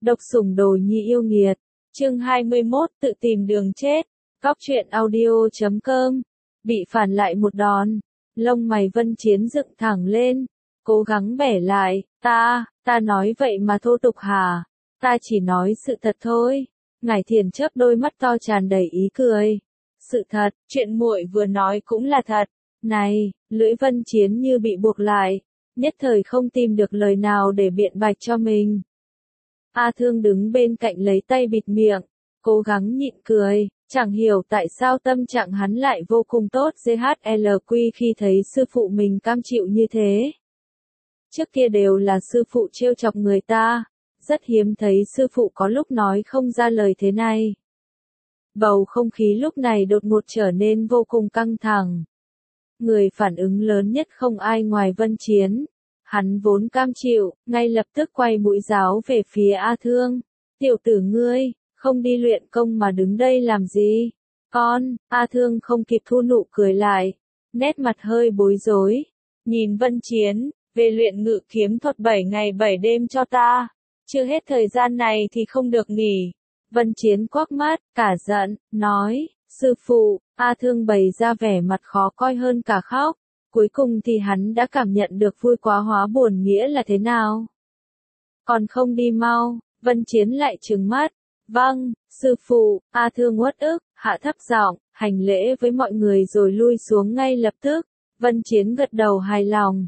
Độc sủng đồ nhi yêu nghiệt. Chương 21 tự tìm đường chết. Góc truyện audio.com. Bị phản lại một đòn. Lông mày Vân Chiến dựng thẳng lên. Cố gắng bẻ lại. Ta nói vậy mà thô tục hả? Ta chỉ nói sự thật thôi. Ngải Thiền chớp đôi mắt to tràn đầy ý cười. Sự thật, chuyện muội vừa nói cũng là thật. Này, lưỡi Vân Chiến như bị buộc lại. Nhất thời không tìm được lời nào để biện bạch cho mình. A Thương đứng bên cạnh lấy tay bịt miệng, cố gắng nhịn cười, chẳng hiểu tại sao tâm trạng hắn lại vô cùng tốt. JHLQ khi thấy sư phụ mình cam chịu như thế. Trước kia đều là sư phụ trêu chọc người ta, rất hiếm thấy sư phụ có lúc nói không ra lời thế này. Bầu không khí lúc này đột ngột trở nên vô cùng căng thẳng. Người phản ứng lớn nhất không ai ngoài Vân Chiến. Hắn vốn cam chịu, ngay lập tức quay mũi giáo về phía A Thương. Tiểu tử ngươi, không đi luyện công mà đứng đây làm gì? Con, A Thương không kịp thu nụ cười lại. Nét mặt hơi bối rối. Nhìn Vân Chiến, về luyện ngự kiếm thuật 7 ngày 7 đêm cho ta. Chưa hết thời gian này thì không được nghỉ. Vân Chiến quắc mắt, cả giận, nói, sư phụ. A Thương bày ra vẻ mặt khó coi hơn cả khóc. Cuối cùng thì hắn đã cảm nhận được vui quá hóa buồn nghĩa là thế nào. Còn không đi mau, Vân Chiến lại trừng mắt. Vâng, sư phụ. A Thương uất ức, hạ thấp giọng, hành lễ với mọi người rồi lui xuống ngay lập tức. Vân Chiến gật đầu hài lòng.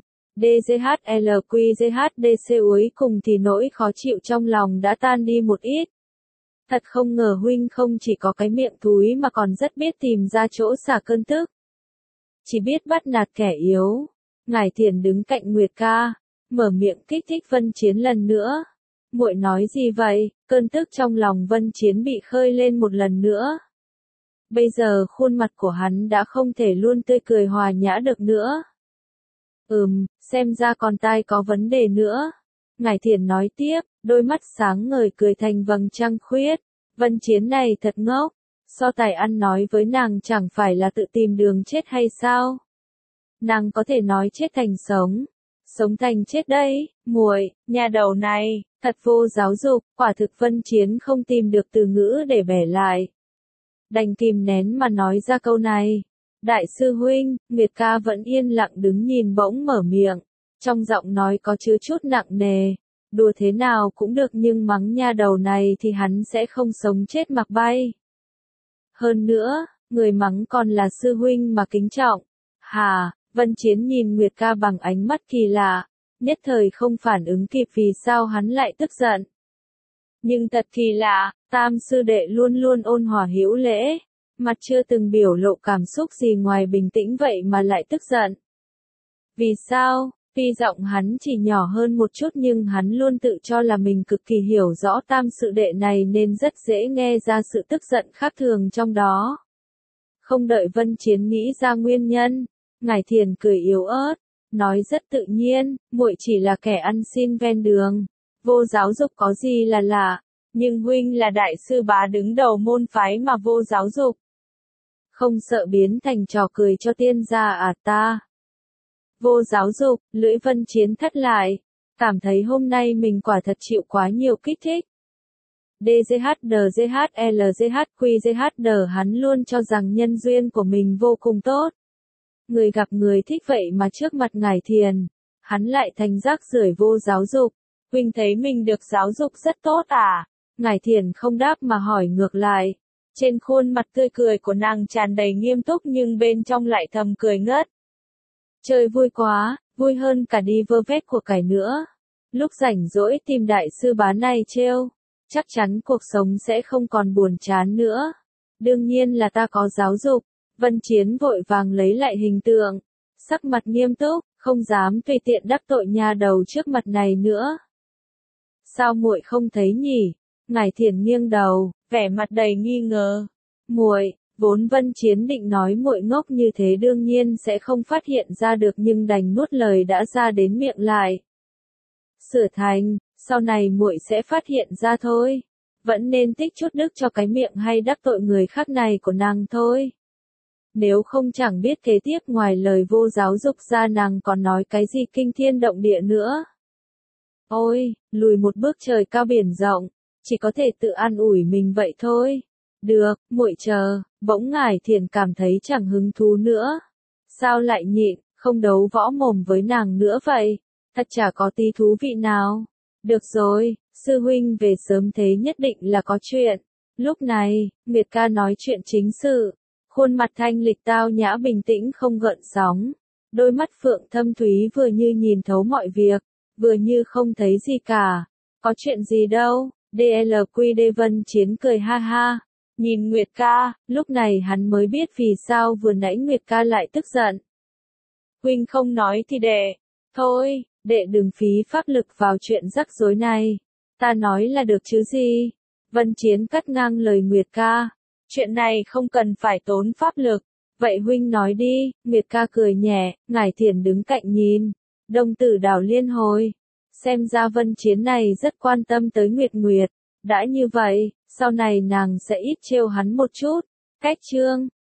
DJHLQJHDC cuối cùng thì nỗi khó chịu trong lòng đã tan đi một ít. Thật không ngờ huynh không chỉ có cái miệng thúi mà còn rất biết tìm ra chỗ xả cơn tức. Chỉ biết bắt nạt kẻ yếu. Ngải Thiền đứng cạnh Nguyệt Ca, mở miệng kích thích Vân Chiến lần nữa. Muội nói gì vậy? Cơn tức trong lòng Vân Chiến bị khơi lên một lần nữa. Bây giờ khuôn mặt của hắn đã không thể luôn tươi cười hòa nhã được nữa. Xem ra con tai có vấn đề nữa. Ngải Thiền nói tiếp, đôi mắt sáng ngời cười thành vầng trăng khuyết. Vân Chiến này thật ngốc. So tài ăn nói với nàng chẳng phải là tự tìm đường chết hay sao? Nàng có thể nói chết thành sống, sống thành chết đấy. Muội, nhà đầu này, thật vô giáo dục. Quả thực Vân Chiến không tìm được từ ngữ để bẻ lại. Đành kìm nén mà nói ra câu này. Đại sư huynh. Nguyệt Ca vẫn yên lặng đứng nhìn bỗng mở miệng. Trong giọng nói có chứa chút nặng nề. Đùa thế nào cũng được nhưng mắng nha đầu này thì hắn sẽ không sống chết mặc bay. Hơn nữa, người mắng còn là sư huynh mà kính trọng. Hà, Vân Chiến nhìn Nguyệt Ca bằng ánh mắt kỳ lạ, nhất thời không phản ứng kịp vì sao hắn lại tức giận. Nhưng thật kỳ lạ, Tam sư đệ luôn luôn ôn hòa hữu lễ, mặt chưa từng biểu lộ cảm xúc gì ngoài bình tĩnh vậy mà lại tức giận. Vì sao? Tuy giọng hắn chỉ nhỏ hơn một chút nhưng hắn luôn tự cho là mình cực kỳ hiểu rõ Tam sự đệ này nên rất dễ nghe ra sự tức giận khác thường trong đó. Không đợi Vân Chiến nghĩ ra nguyên nhân, Ngải Thiền cười yếu ớt, nói rất tự nhiên, muội chỉ là kẻ ăn xin ven đường, vô giáo dục có gì là lạ, nhưng huynh là đại sư bá đứng đầu môn phái mà vô giáo dục. Không sợ biến thành trò cười cho tiên gia à ta? Vô giáo dục, lưỡi Vân Chiến thắt lại, cảm thấy hôm nay mình quả thật chịu quá nhiều kích thích. DJHDJHLJHQJHD hắn luôn cho rằng nhân duyên của mình vô cùng tốt. Người gặp người thích vậy mà trước mặt Ngải Thiền, hắn lại thành rác rưởi vô giáo dục. Huynh thấy mình được giáo dục rất tốt à? Ngải Thiền không đáp mà hỏi ngược lại. Trên khuôn mặt tươi cười của nàng tràn đầy nghiêm túc nhưng bên trong lại thầm cười ngất. Chơi vui quá, vui hơn cả đi vơ vét của cải nữa. Lúc rảnh rỗi tìm đại sư bá này trêu, chắc chắn cuộc sống sẽ không còn buồn chán nữa. Đương nhiên là ta có giáo dục. Vân Chiến vội vàng lấy lại hình tượng, sắc mặt nghiêm túc, không dám tùy tiện đắc tội nha đầu trước mặt này nữa. Sao muội không thấy nhỉ? Ngải Thiền nghiêng đầu, vẻ mặt đầy nghi ngờ. Muội, vốn Vân Chiến định nói muội ngốc như thế đương nhiên sẽ không phát hiện ra được nhưng đành nuốt lời đã ra đến miệng lại. Sửa thành, sau này muội sẽ phát hiện ra thôi. Vẫn nên tích chút đức cho cái miệng hay đắc tội người khác này của nàng thôi. Nếu không chẳng biết kế tiếp ngoài lời vô giáo dục ra nàng còn nói cái gì kinh thiên động địa nữa. Ôi, lùi một bước trời cao biển rộng, chỉ có thể tự an ủi mình vậy thôi. Được, muội chờ. Bỗng Ngải Thiền cảm thấy chẳng hứng thú nữa. Sao lại nhịn, không đấu võ mồm với nàng nữa vậy? Thật chả có tí thú vị nào. Được rồi, sư huynh về sớm thế nhất định là có chuyện. Lúc này, Nguyệt ca nói chuyện chính sự. Khuôn mặt thanh lịch tao nhã bình tĩnh không gợn sóng. Đôi mắt phượng thâm thúy vừa như nhìn thấu mọi việc, vừa như không thấy gì cả. Có chuyện gì đâu, DLQD Vân Chiến cười ha ha. Nhìn Nguyệt ca, lúc này hắn mới biết vì sao vừa nãy Nguyệt ca lại tức giận. Huynh không nói thì đệ. Thôi, đệ đừng phí pháp lực vào chuyện rắc rối này. Ta nói là được chứ gì. Vân Chiến cắt ngang lời Nguyệt ca. Chuyện này không cần phải tốn pháp lực. Vậy huynh nói đi, Nguyệt ca cười nhẹ, Ngải Thiền đứng cạnh nhìn. Đồng tử đảo liên hồi. Xem ra Vân Chiến này rất quan tâm tới Nguyệt Nguyệt. Đã như vậy, sau này nàng sẽ ít trêu hắn một chút. Cách chương